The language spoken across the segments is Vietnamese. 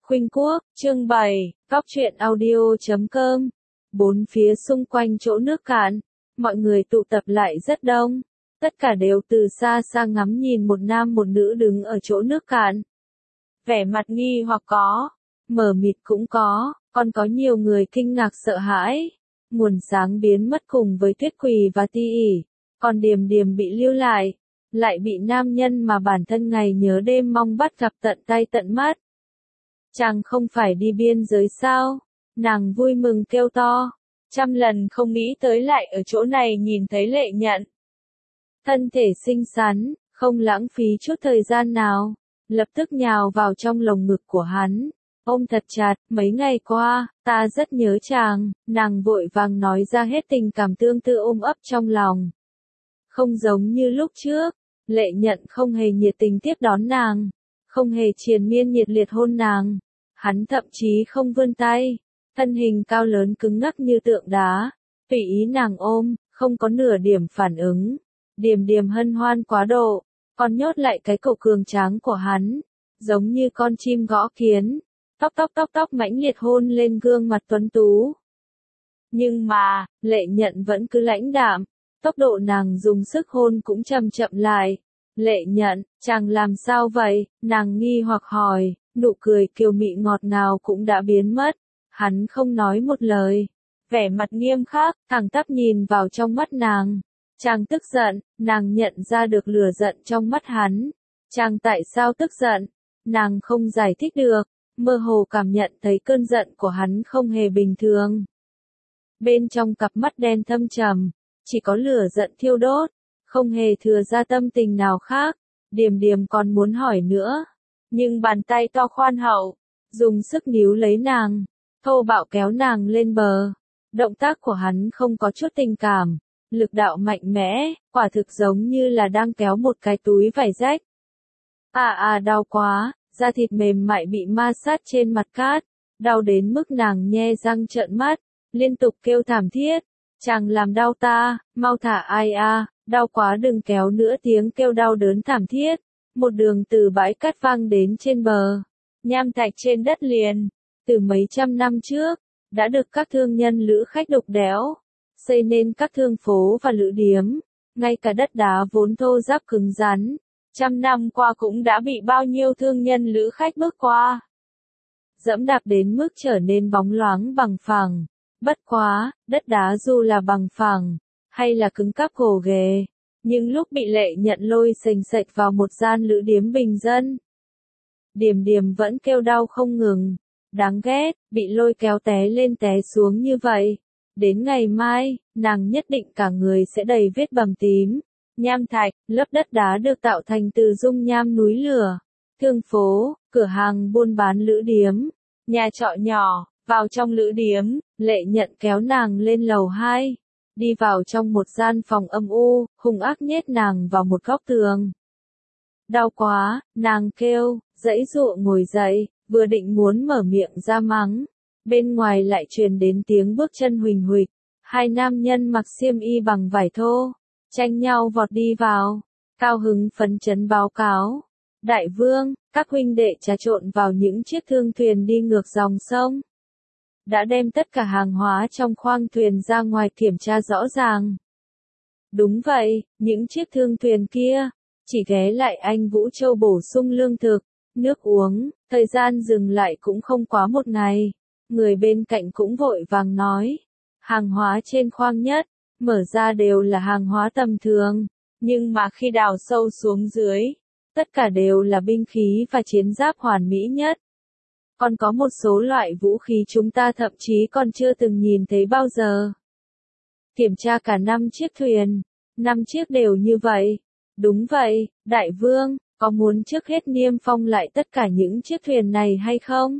Khuynh Quốc, chương 7, Góc truyện audio.com. Bốn phía xung quanh chỗ nước cạn, mọi người tụ tập lại rất đông. Tất cả đều từ xa xa ngắm nhìn một nam một nữ đứng ở chỗ nước cạn. Vẻ mặt nghi hoặc có, mờ mịt cũng có, còn có nhiều người kinh ngạc sợ hãi. Nguồn sáng biến mất cùng với Tuyết Quỳ và Ti ỉ, còn Điềm Điềm bị lưu lại bị nam nhân mà bản thân ngày nhớ đêm mong bắt gặp tận tay tận mắt. Chàng không phải đi biên giới sao? Nàng vui mừng kêu to, trăm lần không nghĩ tới lại ở chỗ này nhìn thấy Lệ Nhận. Thân thể xinh xắn, không lãng phí chút thời gian nào, lập tức nhào vào trong lồng ngực của hắn, ôm thật chặt. Mấy ngày qua, ta rất nhớ chàng, nàng vội vàng nói ra hết tình cảm tương tư ôm ấp trong lòng. Không giống như lúc trước, Lệ Nhận không hề nhiệt tình tiếp đón nàng, không hề triền miên nhiệt liệt hôn nàng. Hắn thậm chí không vươn tay, thân hình cao lớn cứng ngắc như tượng đá, tùy ý nàng ôm, không có nửa điểm phản ứng. Điềm Điềm hân hoan quá độ, còn nhốt lại cái cổ cường tráng của hắn, giống như con chim gõ kiến, tóc mãnh liệt hôn lên gương mặt tuấn tú. Nhưng mà, Lệ Nhận vẫn cứ lãnh đạm, tốc độ nàng dùng sức hôn cũng chậm chậm lại. Lệ Nhận, chàng làm sao vậy? Nàng nghi hoặc hỏi, nụ cười kiều mị ngọt ngào cũng đã biến mất. Hắn không nói một lời, vẻ mặt nghiêm khắc, thẳng tắp nhìn vào trong mắt nàng. Chàng tức giận, nàng nhận ra được lửa giận trong mắt hắn. Chàng tại sao tức giận? Nàng không giải thích được, mơ hồ cảm nhận thấy cơn giận của hắn không hề bình thường. Bên trong cặp mắt đen thâm trầm, chỉ có lửa giận thiêu đốt, không hề thừa ra tâm tình nào khác. Điềm Điềm còn muốn hỏi nữa, nhưng bàn tay to khoan hậu, dùng sức níu lấy nàng, thô bạo kéo nàng lên bờ. Động tác của hắn không có chút tình cảm, lực đạo mạnh mẽ, quả thực giống như là đang kéo một cái túi vải rách. Đau quá, da thịt mềm mại bị ma sát trên mặt cát, đau đến mức nàng nhe răng trợn mắt, liên tục kêu thảm thiết. Chàng làm đau ta, mau thả ai đau quá đừng kéo nữa. Tiếng kêu đau đớn thảm thiết, một đường từ bãi cát vang đến trên bờ, nham thạch trên đất liền, từ mấy trăm năm trước, đã được các thương nhân lữ khách đục đẽo, xây nên các thương phố và lữ điếm, ngay cả đất đá vốn thô ráp cứng rắn, trăm năm qua cũng đã bị bao nhiêu thương nhân lữ khách bước qua, dẫm đạp đến mức trở nên bóng loáng bằng phẳng. Bất quá, đất đá dù là bằng phẳng, hay là cứng cáp gồ ghề, nhưng lúc bị Lệ Nhận lôi xềnh xệch vào một gian lữ điếm bình dân, Điềm Điềm vẫn kêu đau không ngừng. Đáng ghét, bị lôi kéo té lên té xuống như vậy. Đến ngày mai, nàng nhất định cả người sẽ đầy vết bầm tím. Nham thạch, lớp đất đá được tạo thành từ dung nham núi lửa. Thương phố, cửa hàng buôn bán lữ điếm, nhà trọ nhỏ. Vào trong lữ điếm, Lệ Nhận kéo nàng lên lầu 2. Đi vào trong một gian phòng âm u, hung ác nhét nàng vào một góc tường. Đau quá, nàng kêu, giãy giụa ngồi dậy, vừa định muốn mở miệng ra mắng. Bên ngoài lại truyền đến tiếng bước chân huỳnh huỳnh. Hai nam nhân mặc xiêm y bằng vải thô, tranh nhau vọt đi vào, cao hứng phấn chấn báo cáo. Đại vương, các huynh đệ trà trộn vào những chiếc thương thuyền đi ngược dòng sông. Đã đem tất cả hàng hóa trong khoang thuyền ra ngoài kiểm tra rõ ràng. Đúng vậy, những chiếc thương thuyền kia, chỉ ghé lại Anh Vũ Châu bổ sung lương thực, nước uống, thời gian dừng lại cũng không quá một ngày. Người bên cạnh cũng vội vàng nói, hàng hóa trên khoang nhất, mở ra đều là hàng hóa tầm thường, nhưng mà khi đào sâu xuống dưới, tất cả đều là binh khí và chiến giáp hoàn mỹ nhất. Còn có một số loại vũ khí chúng ta thậm chí còn chưa từng nhìn thấy bao giờ. Kiểm tra cả 5 chiếc thuyền, 5 chiếc đều như vậy. Đúng vậy, đại vương, có muốn trước hết niêm phong lại tất cả những chiếc thuyền này hay không?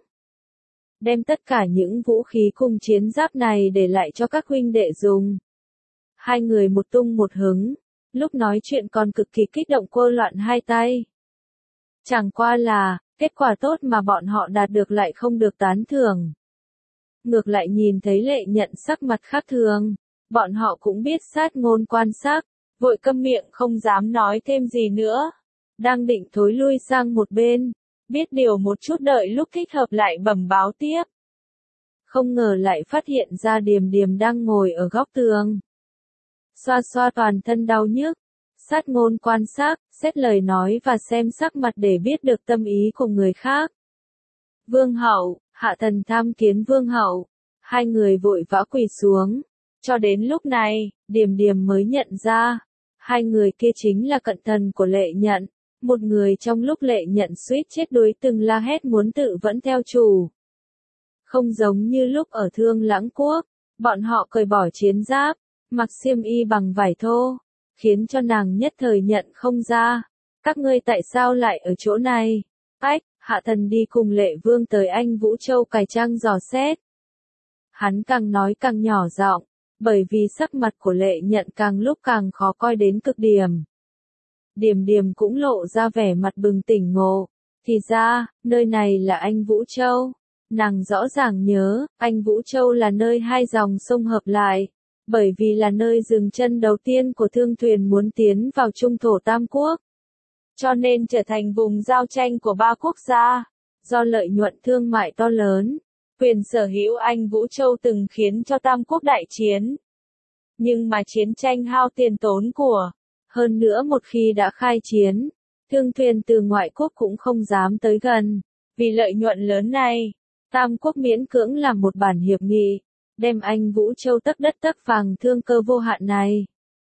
Đem tất cả những vũ khí cùng chiến giáp này để lại cho các huynh đệ dùng. Hai người một tung một hứng, lúc nói chuyện còn cực kỳ kích động quơ loạn hai tay. Chẳng qua là, kết quả tốt mà bọn họ đạt được lại không được tán thưởng. Ngược lại nhìn thấy Lệ Nhận sắc mặt khác thường, bọn họ cũng biết sát ngôn quan sát, vội câm miệng không dám nói thêm gì nữa. Đang định thối lui sang một bên, biết điều một chút đợi lúc thích hợp lại bẩm báo tiếp. Không ngờ lại phát hiện ra Điềm Điềm đang ngồi ở góc tường. Xoa xoa toàn thân đau nhức, sát ngôn quan sát, xét lời nói và xem sắc mặt để biết được tâm ý của người khác. Vương hậu, hạ thần tham kiến vương hậu. Hai người vội vã quỳ xuống. Cho đến lúc này, Điềm Điềm mới nhận ra, hai người kia chính là cận thần của Lệ Nhận. Một người trong lúc Lệ Nhận suýt chết đuối từng la hét muốn tự vẫn theo chủ. Không giống như lúc ở Thương Lãng Quốc, bọn họ cởi bỏ chiến giáp, mặc xiêm y bằng vải thô, khiến cho nàng nhất thời nhận không ra. Các ngươi tại sao lại ở chỗ này? Ách, hạ thần đi cùng Lệ Vương tới Anh Vũ Châu cải trang dò xét. Hắn càng nói càng nhỏ giọng, bởi vì sắc mặt của Lệ Nhận càng lúc càng khó coi đến cực điểm. Điềm Điềm cũng lộ ra vẻ mặt bừng tỉnh ngộ. Thì ra, nơi này là Anh Vũ Châu. Nàng rõ ràng nhớ, Anh Vũ Châu là nơi hai dòng sông hợp lại, bởi vì là nơi dừng chân đầu tiên của thương thuyền muốn tiến vào trung thổ Tam Quốc. Cho nên trở thành vùng giao tranh của ba quốc gia. Do lợi nhuận thương mại to lớn, quyền sở hữu Anh Vũ Châu từng khiến cho Tam Quốc đại chiến. Nhưng mà chiến tranh hao tiền tốn của. Hơn nữa một khi đã khai chiến, thương thuyền từ ngoại quốc cũng không dám tới gần. Vì lợi nhuận lớn này, Tam Quốc miễn cưỡng làm một bản hiệp nghị, đem Anh Vũ Châu tấc đất tấc vàng thương cơ vô hạn này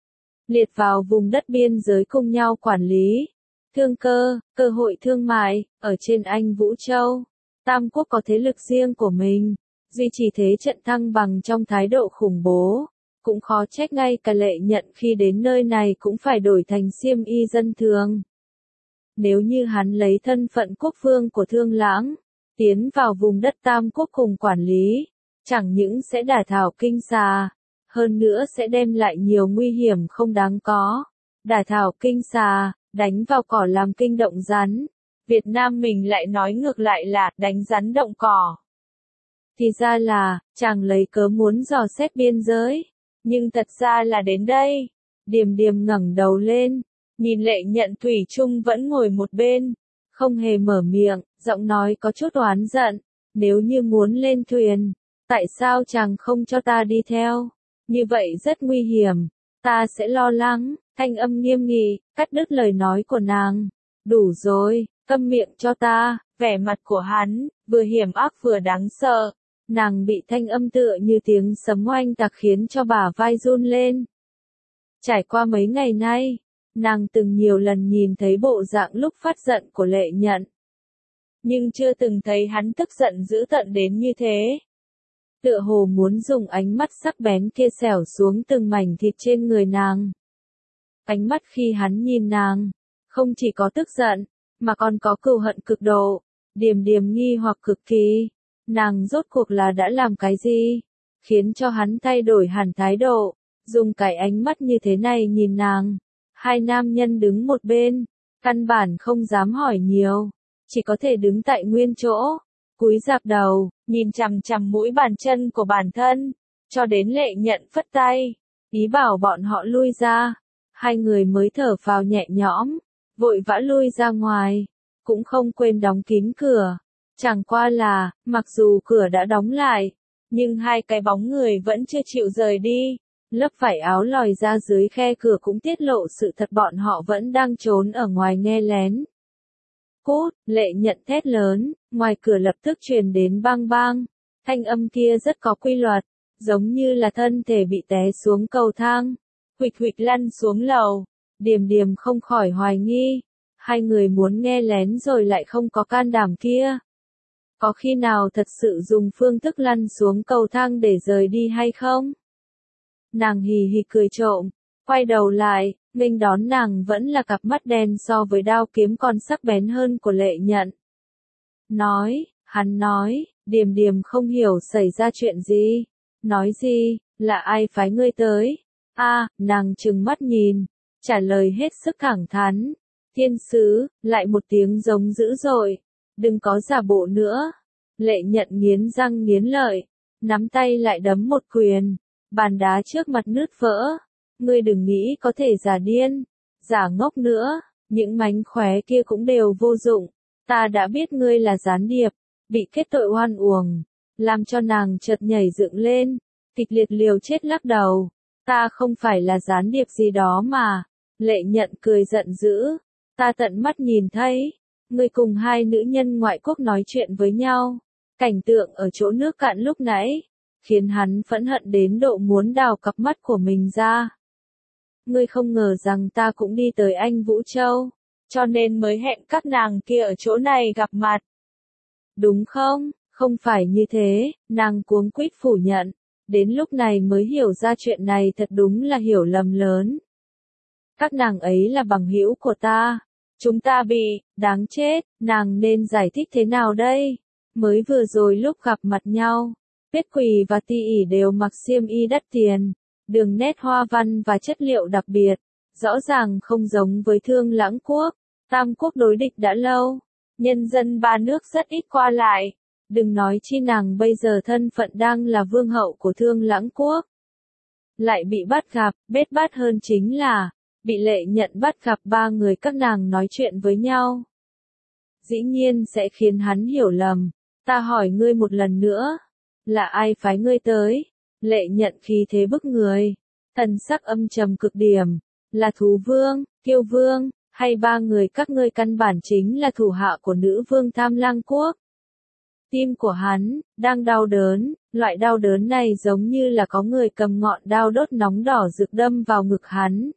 liệt vào vùng đất biên giới cùng nhau quản lý. Thương cơ, cơ hội thương mại, ở trên Anh Vũ Châu, Tam Quốc có thế lực riêng của mình, duy trì thế trận thăng bằng trong thái độ khủng bố. Cũng khó trách ngay cả Lệ Nhận khi đến nơi này cũng phải đổi thành xiêm y dân thường. Nếu như hắn lấy thân phận quốc vương của Thương Lãng, tiến vào vùng đất Tam Quốc cùng quản lý, chẳng những sẽ đả thảo kinh xà, hơn nữa sẽ đem lại nhiều nguy hiểm không đáng có. Đả thảo kinh xà, đánh vào cỏ làm kinh động rắn. Việt Nam mình lại nói ngược lại là đánh rắn động cỏ. Thì ra là, chàng lấy cớ muốn dò xét biên giới. Nhưng thật ra là đến đây. Điềm Điềm ngẩng đầu lên, nhìn Lệ Nhận thủy chung vẫn ngồi một bên, không hề mở miệng, giọng nói có chút oán giận. Nếu như muốn lên thuyền, tại sao chàng không cho ta đi theo? Như vậy rất nguy hiểm, ta sẽ lo lắng. Thanh âm nghiêm nghị, cắt đứt lời nói của nàng. Đủ rồi, câm miệng cho ta. Vẻ mặt của hắn, vừa hiểm ác vừa đáng sợ. Nàng bị thanh âm tựa như tiếng sấm oanh tạc khiến cho bả vai run lên. Trải qua mấy ngày nay, nàng từng nhiều lần nhìn thấy bộ dạng lúc phát giận của Lệ Nhận. Nhưng chưa từng thấy hắn tức giận dữ tợn đến như thế. Tựa hồ muốn dùng ánh mắt sắc bén kia xẻo xuống từng mảnh thịt trên người nàng. Ánh mắt khi hắn nhìn nàng, không chỉ có tức giận, mà còn có cừu hận cực độ. Điềm Điềm nghi hoặc cực kỳ. Nàng rốt cuộc là đã làm cái gì, khiến cho hắn thay đổi hẳn thái độ, dùng cái ánh mắt như thế này nhìn nàng. Hai nam nhân đứng một bên, căn bản không dám hỏi nhiều, chỉ có thể đứng tại nguyên chỗ, cúi rạp đầu, nhìn chằm chằm mũi bàn chân của bản thân, cho đến Lệ Nhận phất tay, ý bảo bọn họ lui ra. Hai người mới thở phào nhẹ nhõm, vội vã lui ra ngoài, cũng không quên đóng kín cửa. Chẳng qua là, mặc dù cửa đã đóng lại, nhưng hai cái bóng người vẫn chưa chịu rời đi. Lớp vải áo lòi ra dưới khe cửa cũng tiết lộ sự thật bọn họ vẫn đang trốn ở ngoài nghe lén. Cút, Lệ Nhận thét lớn, ngoài cửa lập tức truyền đến bang bang. Thanh âm kia rất có quy luật, giống như là thân thể bị té xuống cầu thang, huỵch huỵch lăn xuống lầu. Điềm Điềm không khỏi hoài nghi, hai người muốn nghe lén rồi lại không có can đảm kia. Có khi nào thật sự dùng phương thức lăn xuống cầu thang để rời đi hay không? Nàng hì hì cười trộm, quay đầu lại, nghênh đón nàng vẫn là cặp mắt đen so với đao kiếm còn sắc bén hơn của Lệ Nhận. Hắn nói, Điềm Điềm không hiểu xảy ra chuyện gì. Nói gì, là ai phái ngươi tới? Nàng trừng mắt nhìn, trả lời hết sức thẳng thắn. Thiên sứ, lại một tiếng giống dữ dội. Đừng có giả bộ nữa. Lệ Nhận nghiến răng nghiến lợi, nắm tay lại đấm một quyền, bàn đá trước mặt nứt vỡ. Ngươi đừng nghĩ có thể giả điên, giả ngốc nữa, những mánh khóe kia cũng đều vô dụng. Ta đã biết ngươi là gián điệp, bị kết tội oan uổng, làm cho nàng chợt nhảy dựng lên, kịch liệt liều chết lắc đầu. Ta không phải là gián điệp gì đó mà. Lệ Nhận cười giận dữ. Ta tận mắt nhìn thấy, ngươi cùng hai nữ nhân ngoại quốc nói chuyện với nhau. Cảnh tượng ở chỗ nước cạn lúc nãy, khiến hắn phẫn hận đến độ muốn đào cặp mắt của mình ra. Ngươi không ngờ rằng ta cũng đi tới Anh Vũ Châu, cho nên mới hẹn các nàng kia ở chỗ này gặp mặt. Đúng không? Không phải như thế, nàng cuống quýt phủ nhận. Đến lúc này mới hiểu ra chuyện này thật đúng là hiểu lầm lớn. Các nàng ấy là bằng hữu của ta. Chúng ta bị, đáng chết, nàng nên giải thích thế nào đây? Mới vừa rồi lúc gặp mặt nhau, Tuyết Quỳ và Ti ỉ đều mặc xiêm y đắt tiền, đường nét hoa văn và chất liệu đặc biệt, rõ ràng không giống với Thương Lãng Quốc. Tam quốc đối địch đã lâu, nhân dân ba nước rất ít qua lại. Đừng nói chi nàng bây giờ thân phận đang là vương hậu của Thương Lãng Quốc. Lại bị bắt gặp, bết bát hơn chính là, bị Lệ Nhận bắt gặp ba người các nàng nói chuyện với nhau. Dĩ nhiên sẽ khiến hắn hiểu lầm. Ta hỏi ngươi một lần nữa, là ai phái ngươi tới? Lệ Nhận khí thế bức người, thần sắc âm trầm cực điểm, là Thú Vương, Kiêu Vương, hay ba người các ngươi căn bản chính là thủ hạ của nữ vương Tham Lang Quốc? Tim của hắn đang đau đớn, loại đau đớn này giống như là có người cầm ngọn đao đốt nóng đỏ rực đâm vào ngực hắn.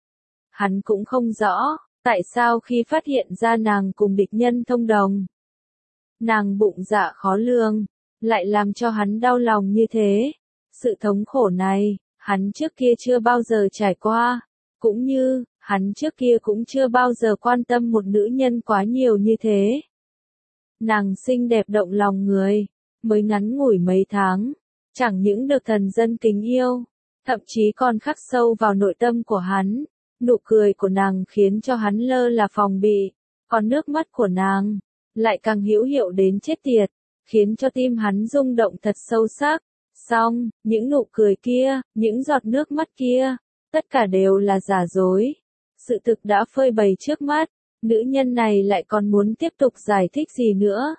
Hắn cũng không rõ, tại sao khi phát hiện ra nàng cùng địch nhân thông đồng, nàng bụng dạ khó lường, lại làm cho hắn đau lòng như thế. Sự thống khổ này, hắn trước kia chưa bao giờ trải qua, cũng như, hắn trước kia cũng chưa bao giờ quan tâm một nữ nhân quá nhiều như thế. Nàng xinh đẹp động lòng người, mới ngắn ngủi mấy tháng, chẳng những được thần dân kính yêu, thậm chí còn khắc sâu vào nội tâm của hắn. Nụ cười của nàng khiến cho hắn lơ là phòng bị, còn nước mắt của nàng lại càng hữu hiệu đến chết tiệt, khiến cho tim hắn rung động thật sâu sắc. Song, những nụ cười kia, những giọt nước mắt kia, tất cả đều là giả dối. Sự thực đã phơi bày trước mắt, nữ nhân này lại còn muốn tiếp tục giải thích gì nữa.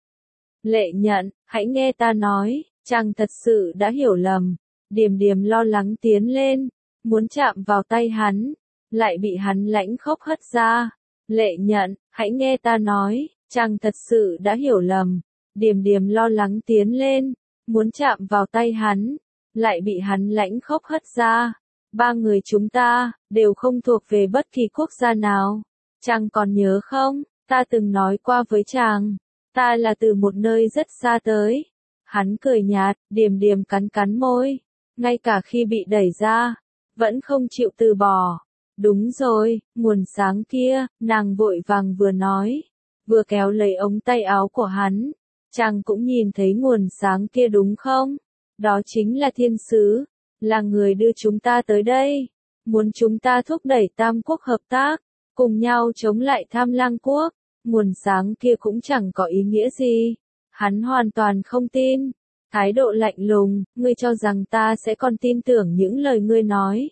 Lệ Nhận, hãy nghe ta nói, chàng thật sự đã hiểu lầm. Điềm Điềm lo lắng tiến lên, muốn chạm vào tay hắn, lại bị hắn lãnh khốc hất ra. Lệ Nhận, hãy nghe ta nói, chàng thật sự đã hiểu lầm. Điềm Điềm lo lắng tiến lên, muốn chạm vào tay hắn, lại bị hắn lãnh khốc hất ra. Ba người chúng ta, đều không thuộc về bất kỳ quốc gia nào. Chàng còn nhớ không, ta từng nói qua với chàng, ta là từ một nơi rất xa tới. Hắn cười nhạt, Điềm Điềm cắn cắn môi, ngay cả khi bị đẩy ra, vẫn không chịu từ bỏ. Đúng rồi, nguồn sáng kia, nàng vội vàng vừa nói, vừa kéo lấy ống tay áo của hắn. Chàng cũng nhìn thấy nguồn sáng kia đúng không? Đó chính là thiên sứ, là người đưa chúng ta tới đây, muốn chúng ta thúc đẩy Tam quốc hợp tác, cùng nhau chống lại Tham Lang Quốc. Nguồn sáng kia cũng chẳng có ý nghĩa gì. Hắn hoàn toàn không tin, thái độ lạnh lùng, ngươi cho rằng ta sẽ còn tin tưởng những lời ngươi nói.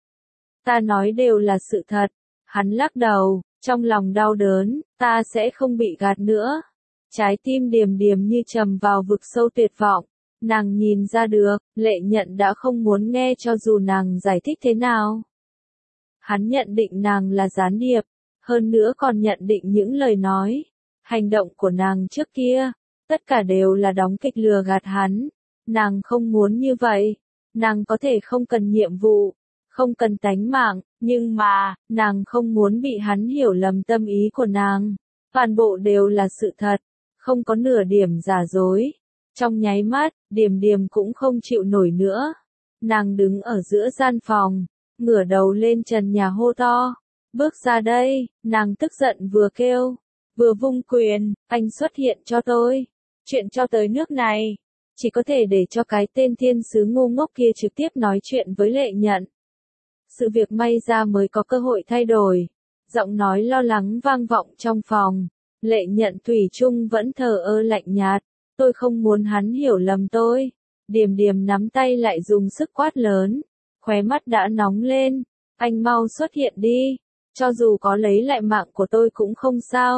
Ta nói đều là sự thật. Hắn lắc đầu, trong lòng đau đớn, ta sẽ không bị gạt nữa. Trái tim Điềm Điềm như trầm vào vực sâu tuyệt vọng. Nàng nhìn ra được, Lệ Nhận đã không muốn nghe cho dù nàng giải thích thế nào. Hắn nhận định nàng là gián điệp, hơn nữa còn nhận định những lời nói, hành động của nàng trước kia, tất cả đều là đóng kịch lừa gạt hắn. Nàng không muốn như vậy, nàng có thể không cần nhiệm vụ, không cần tánh mạng, nhưng mà, nàng không muốn bị hắn hiểu lầm tâm ý của nàng. Toàn bộ đều là sự thật, không có nửa điểm giả dối. Trong nháy mắt, Điềm Điềm cũng không chịu nổi nữa. Nàng đứng ở giữa gian phòng, ngửa đầu lên trần nhà hô to. Bước ra đây, nàng tức giận vừa kêu, vừa vung quyền, anh xuất hiện cho tôi. Chuyện cho tới nước này, chỉ có thể để cho cái tên thiên sứ ngu ngốc kia trực tiếp nói chuyện với Lệ Nhận. Sự việc may ra mới có cơ hội thay đổi. Giọng nói lo lắng vang vọng trong phòng. Lệ Nhận thủy chung vẫn thờ ơ lạnh nhạt. Tôi không muốn hắn hiểu lầm tôi. Điềm Điềm nắm tay lại dùng sức quát lớn. Khóe mắt đã nóng lên. Anh mau xuất hiện đi. Cho dù có lấy lại mạng của tôi cũng không sao.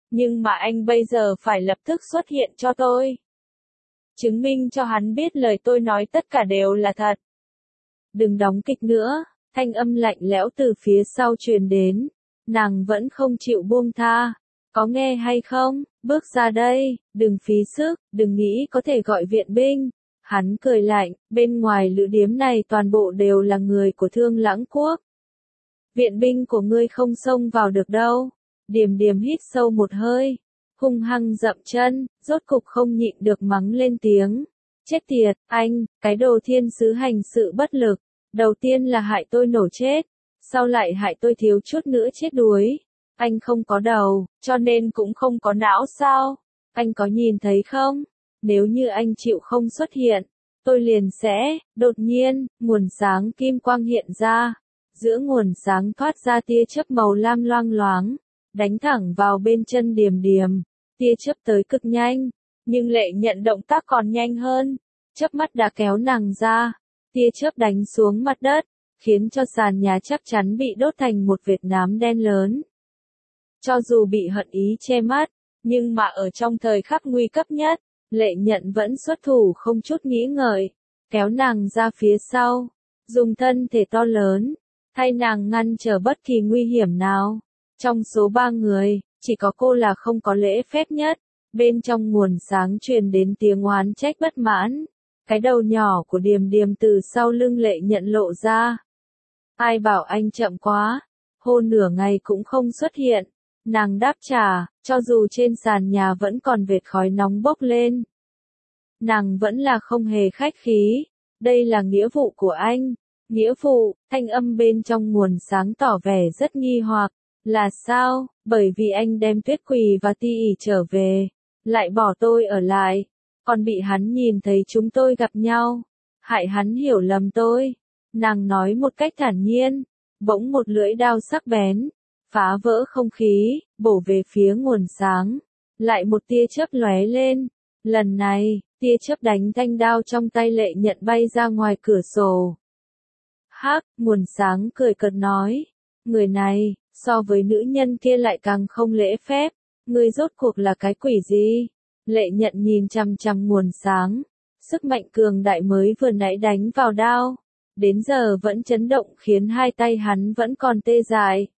Nhưng mà anh bây giờ phải lập tức xuất hiện cho tôi. Chứng minh cho hắn biết lời tôi nói tất cả đều là thật. Đừng đóng kịch nữa, thanh âm lạnh lẽo từ phía sau truyền đến. Nàng vẫn không chịu buông tha. Có nghe hay không, bước ra đây, đừng phí sức, đừng nghĩ có thể gọi viện binh. Hắn cười lạnh, bên ngoài lữ điếm này toàn bộ đều là người của Thương Lãng Quốc. Viện binh của ngươi không xông vào được đâu. Điềm Điềm hít sâu một hơi, hung hăng dậm chân, rốt cục không nhịn được mắng lên tiếng. Chết tiệt, anh, cái đồ thiên sứ hành sự bất lực. Đầu tiên là hại tôi nổ chết, sau lại hại tôi thiếu chút nữa chết đuối. Anh không có đầu, cho nên cũng không có não sao? Anh có nhìn thấy không? Nếu như anh chịu không xuất hiện, tôi liền sẽ, đột nhiên, nguồn sáng kim quang hiện ra. Giữa nguồn sáng thoát ra tia chớp màu lam loang loáng, đánh thẳng vào bên chân Điềm Điềm. Tia chớp tới cực nhanh, nhưng Lệ Nhận động tác còn nhanh hơn. Chớp mắt đã kéo nàng ra, tia chớp đánh xuống mặt đất, khiến cho sàn nhà chắc chắn bị đốt thành một vệt nám đen lớn. Cho dù bị hận ý che mắt, nhưng mà ở trong thời khắc nguy cấp nhất, Lệ Nhận vẫn xuất thủ không chút nghĩ ngợi, kéo nàng ra phía sau, dùng thân thể to lớn, thay nàng ngăn trở bất kỳ nguy hiểm nào. Trong số 3 người, chỉ có cô là không có lễ phép nhất. Bên trong nguồn sáng truyền đến tiếng oán trách bất mãn. Cái đầu nhỏ của Điềm Điềm từ sau lưng Lệ Nhận lộ ra. Ai bảo anh chậm quá, hô nửa ngày cũng không xuất hiện. Nàng đáp trả, cho dù trên sàn nhà vẫn còn vệt khói nóng bốc lên. Nàng vẫn là không hề khách khí. Đây là nghĩa vụ của anh. Nghĩa vụ, thanh âm bên trong nguồn sáng tỏ vẻ rất nghi hoặc. Là sao? Bởi vì anh đem Tuyết Quỳ và Ti ỉ trở về, lại bỏ tôi ở lại, còn bị hắn nhìn thấy chúng tôi gặp nhau, hại hắn hiểu lầm tôi. Nàng nói một cách thản nhiên, bỗng một lưỡi đao sắc bén, phá vỡ không khí, bổ về phía nguồn sáng. Lại một tia chớp lóe lên, lần này, tia chớp đánh thanh đao trong tay Lệ Nhận bay ra ngoài cửa sổ. Hắc, nguồn sáng cười cợt nói, người này, so với nữ nhân kia lại càng không lễ phép, ngươi rốt cuộc là cái quỷ gì? Lệ Nhận nhìn chằm chằm nguồn sáng, sức mạnh cường đại mới vừa nãy đánh vào đao, đến giờ vẫn chấn động khiến hai tay hắn vẫn còn tê dại.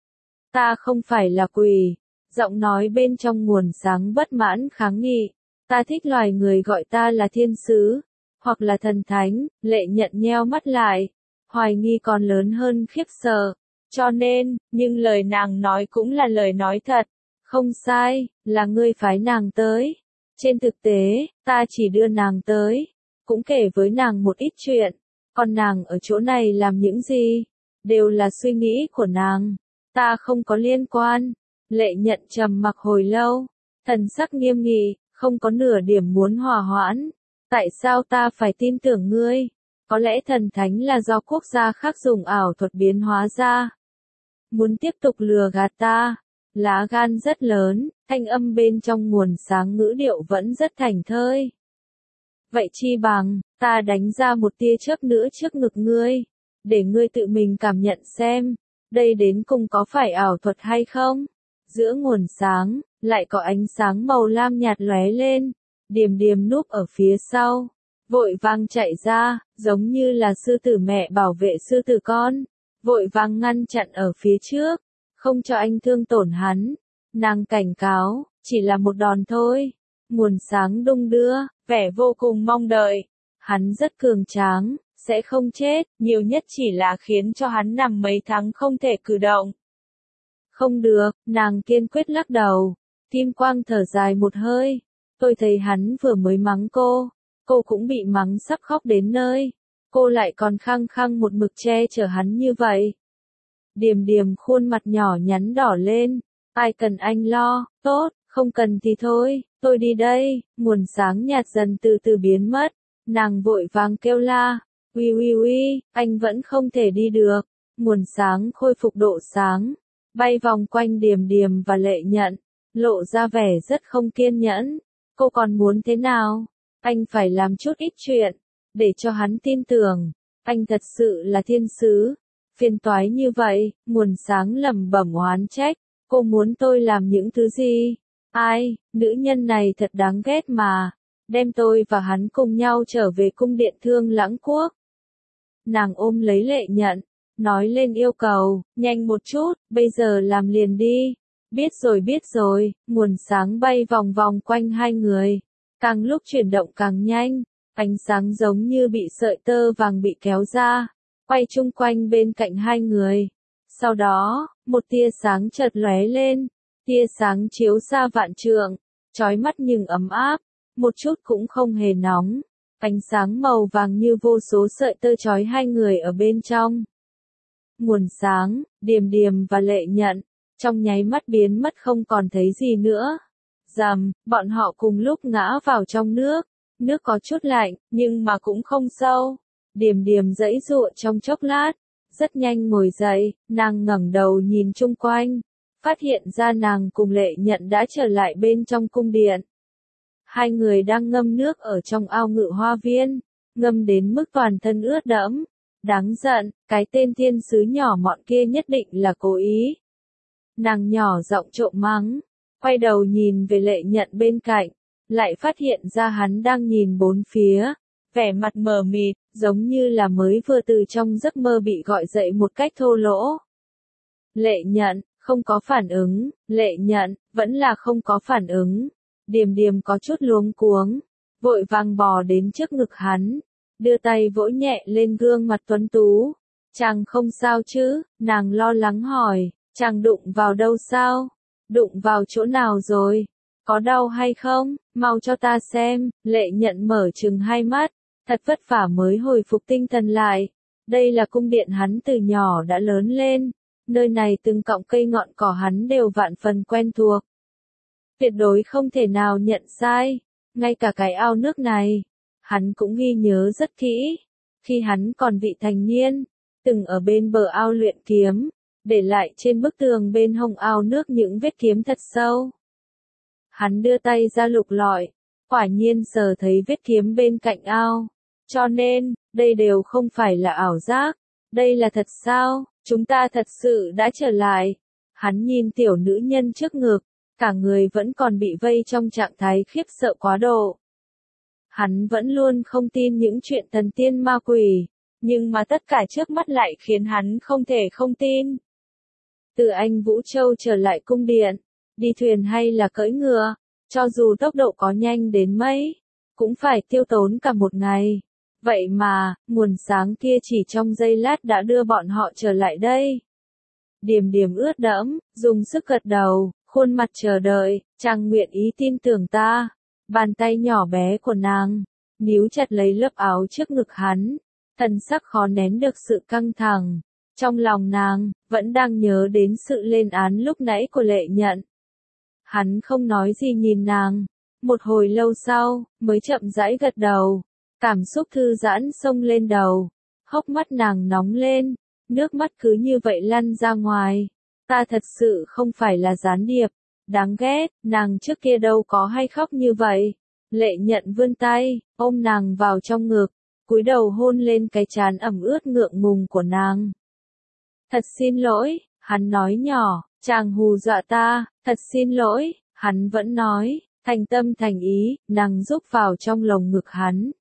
Ta không phải là quỷ, giọng nói bên trong nguồn sáng bất mãn kháng nghị, ta thích loài người gọi ta là thiên sứ, hoặc là thần thánh. Lệ Nhận nheo mắt lại, hoài nghi còn lớn hơn khiếp sợ. Cho nên, nhưng lời nàng nói cũng là lời nói thật. Không sai, là ngươi phái nàng tới. Trên thực tế, ta chỉ đưa nàng tới, cũng kể với nàng một ít chuyện. Còn nàng ở chỗ này làm những gì? Đều là suy nghĩ của nàng. Ta không có liên quan. Lệ Nhận trầm mặc hồi lâu, thần sắc nghiêm nghị, không có nửa điểm muốn hòa hoãn. Tại sao ta phải tin tưởng ngươi? Có lẽ thần thánh là do quốc gia khác dùng ảo thuật biến hóa ra. Muốn tiếp tục lừa gạt ta, lá gan rất lớn, thanh âm bên trong nguồn sáng ngữ điệu vẫn rất thảnh thơi. Vậy chi bằng, ta đánh ra một tia chớp nữa trước ngực ngươi, để ngươi tự mình cảm nhận xem, đây đến cùng có phải ảo thuật hay không? Giữa nguồn sáng, lại có ánh sáng màu lam nhạt lóe lên, Điềm Điềm núp ở phía sau, vội vàng chạy ra, giống như là sư tử mẹ bảo vệ sư tử con. Vội vàng ngăn chặn ở phía trước, không cho anh thương tổn hắn. Nàng cảnh cáo, chỉ là một đòn thôi. Nguồn sáng đung đưa, vẻ vô cùng mong đợi. Hắn rất cường tráng, sẽ không chết, nhiều nhất chỉ là khiến cho hắn nằm mấy tháng không thể cử động. Không được, nàng kiên quyết lắc đầu. Kim Quang thở dài một hơi. Tôi thấy hắn vừa mới mắng cô cũng bị mắng sắp khóc đến nơi. Cô lại còn khăng khăng một mực che chở hắn như vậy. Điềm Điềm khuôn mặt nhỏ nhắn đỏ lên. Ai cần anh lo, tốt, không cần thì thôi, tôi đi đây. Nguồn sáng nhạt dần từ từ biến mất. Nàng vội vàng kêu la. Uy, anh vẫn không thể đi được. Nguồn sáng khôi phục độ sáng, bay vòng quanh Điềm Điềm và Lệ Nhận, lộ ra vẻ rất không kiên nhẫn. Cô còn muốn thế nào? Anh phải làm chút ít chuyện, để cho hắn tin tưởng, anh thật sự là thiên sứ. Phiền toái như vậy, nguồn sáng lẩm bẩm oán trách, cô muốn tôi làm những thứ gì? Ai, nữ nhân này thật đáng ghét mà, đem tôi và hắn cùng nhau trở về cung điện Thương Lãng Quốc. Nàng ôm lấy Lệ Nhận, nói lên yêu cầu, nhanh một chút, bây giờ làm liền đi. Biết rồi, nguồn sáng bay vòng vòng quanh hai người, càng lúc chuyển động càng nhanh, ánh sáng giống như bị sợi tơ vàng bị kéo ra, quay chung quanh bên cạnh hai người. Sau đó, một tia sáng chợt lóe lên, tia sáng chiếu xa vạn trượng, chói mắt nhưng ấm áp, một chút cũng không hề nóng. Ánh sáng màu vàng như vô số sợi tơ trói hai người ở bên trong. Nguồn sáng, Điềm Điềm và Lệ Nhận, trong nháy mắt biến mất không còn thấy gì nữa. Rầm, bọn họ cùng lúc ngã vào trong nước. Nước có chút lạnh, nhưng mà cũng không sâu. Điềm Điềm giãy giụa trong chốc lát, rất nhanh ngồi dậy, nàng ngẩng đầu nhìn chung quanh, phát hiện ra nàng cùng Lệ Nhận đã trở lại bên trong cung điện. Hai người đang ngâm nước ở trong ao Ngự Hoa Viên, ngâm đến mức toàn thân ướt đẫm. Đáng giận, cái tên thiên sứ nhỏ mọn kia nhất định là cố ý. Nàng nhỏ giọng trộm mắng, quay đầu nhìn về Lệ Nhận bên cạnh, lại phát hiện ra hắn đang nhìn bốn phía, vẻ mặt mờ mịt, giống như là mới vừa từ trong giấc mơ bị gọi dậy một cách thô lỗ. Lệ Nhận, không có phản ứng, Lệ Nhận, vẫn là không có phản ứng. Điềm Điềm có chút luống cuống, vội vàng bò đến trước ngực hắn, đưa tay vỗ nhẹ lên gương mặt tuấn tú. Chàng không sao chứ, nàng lo lắng hỏi, chàng đụng vào đâu sao? Đụng vào chỗ nào rồi? Có đau hay không? Mau cho ta xem. Lệ Nhận mở trừng hai mắt, thật vất vả mới hồi phục tinh thần lại. Đây là cung điện hắn từ nhỏ đã lớn lên, nơi này từng cọng cây ngọn cỏ hắn đều vạn phần quen thuộc. Tuyệt đối không thể nào nhận sai, ngay cả cái ao nước này, hắn cũng ghi nhớ rất kỹ. Khi hắn còn vị thành niên, từng ở bên bờ ao luyện kiếm, để lại trên bức tường bên hông ao nước những vết kiếm thật sâu. Hắn đưa tay ra lục lọi, quả nhiên sờ thấy vết kiếm bên cạnh ao. Cho nên, đây đều không phải là ảo giác, đây là thật sao, chúng ta thật sự đã trở lại. Hắn nhìn tiểu nữ nhân trước ngực, cả người vẫn còn bị vây trong trạng thái khiếp sợ quá độ. Hắn vẫn luôn không tin những chuyện thần tiên ma quỷ, nhưng mà tất cả trước mắt lại khiến hắn không thể không tin. Từ Anh Vũ Châu trở lại cung điện, đi thuyền hay là cưỡi ngựa, cho dù tốc độ có nhanh đến mấy, cũng phải tiêu tốn cả một ngày. Vậy mà, nguồn sáng kia chỉ trong giây lát đã đưa bọn họ trở lại đây. Điềm Điềm ướt đẫm, dùng sức gật đầu, khuôn mặt chờ đợi, chàng nguyện ý tin tưởng ta. Bàn tay nhỏ bé của nàng, níu chặt lấy lớp áo trước ngực hắn, thần sắc khó nén được sự căng thẳng. Trong lòng nàng, vẫn đang nhớ đến sự lên án lúc nãy của Lệ Nhận. Hắn không nói gì nhìn nàng, một hồi lâu sau, mới chậm rãi gật đầu, cảm xúc thư giãn xông lên đầu, hốc mắt nàng nóng lên, nước mắt cứ như vậy lăn ra ngoài. Ta thật sự không phải là gián điệp, đáng ghét, nàng trước kia đâu có hay khóc như vậy. Lệ Nhận vươn tay, ôm nàng vào trong ngực, cúi đầu hôn lên cái trán ẩm ướt ngượng ngùng của nàng. Thật xin lỗi, hắn nói nhỏ, chàng hù dọa ta, thật xin lỗi, hắn vẫn nói, thành tâm thành ý, nàng rúc vào trong lồng ngực hắn.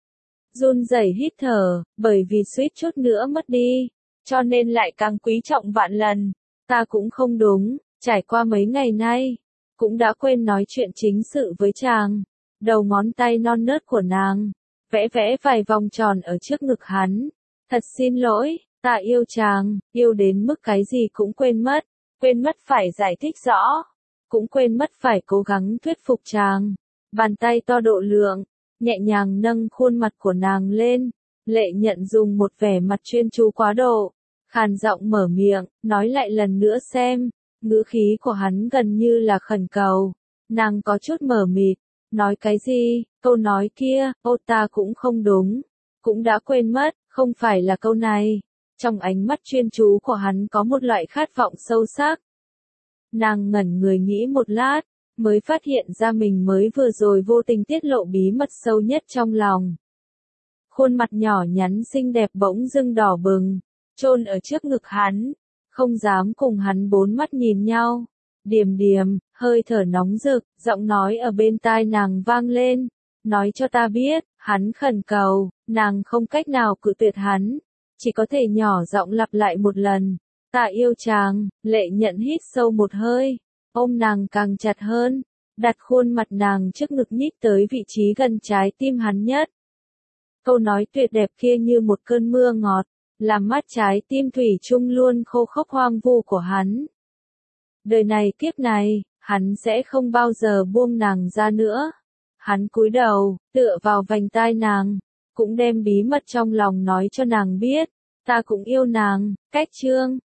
Run rẩy hít thở, bởi vì suýt chút nữa mất đi, cho nên lại càng quý trọng vạn lần. Ta cũng không đúng, trải qua mấy ngày nay, cũng đã quên nói chuyện chính sự với chàng. Đầu ngón tay non nớt của nàng, vẽ vẽ vài vòng tròn ở trước ngực hắn. Thật xin lỗi, ta yêu chàng, yêu đến mức cái gì cũng quên mất phải giải thích rõ, cũng quên mất phải cố gắng thuyết phục chàng. Bàn tay to độ lượng, nhẹ nhàng nâng khuôn mặt của nàng lên, Lệ Nhận dùng một vẻ mặt chuyên chú quá độ, khàn giọng mở miệng, nói lại lần nữa xem, ngữ khí của hắn gần như là khẩn cầu. Nàng có chút mờ mịt, nói cái gì, câu nói kia, ô ta cũng không đúng, cũng đã quên mất, không phải là câu này. Trong ánh mắt chuyên chú của hắn có một loại khát vọng sâu sắc. Nàng ngẩn người nghĩ một lát, mới phát hiện ra mình mới vừa rồi vô tình tiết lộ bí mật sâu nhất trong lòng. Khuôn mặt nhỏ nhắn xinh đẹp bỗng dưng đỏ bừng, chôn ở trước ngực hắn, không dám cùng hắn bốn mắt nhìn nhau. Điềm điềm, hơi thở nóng rực, giọng nói ở bên tai nàng vang lên. Nói cho ta biết, hắn khẩn cầu, nàng không cách nào cự tuyệt hắn. Chỉ có thể nhỏ giọng lặp lại một lần. Ta yêu chàng, Lệ Nhận hít sâu một hơi, ôm nàng càng chặt hơn, đặt khuôn mặt nàng trước ngực nhích tới vị trí gần trái tim hắn nhất. Câu nói tuyệt đẹp kia như một cơn mưa ngọt, làm mát trái tim thủy chung luôn khô khốc hoang vu của hắn. Đời này kiếp này, hắn sẽ không bao giờ buông nàng ra nữa. Hắn cúi đầu, tựa vào vành tai nàng, cũng đem bí mật trong lòng nói cho nàng biết. Ta cũng yêu nàng, cách chương.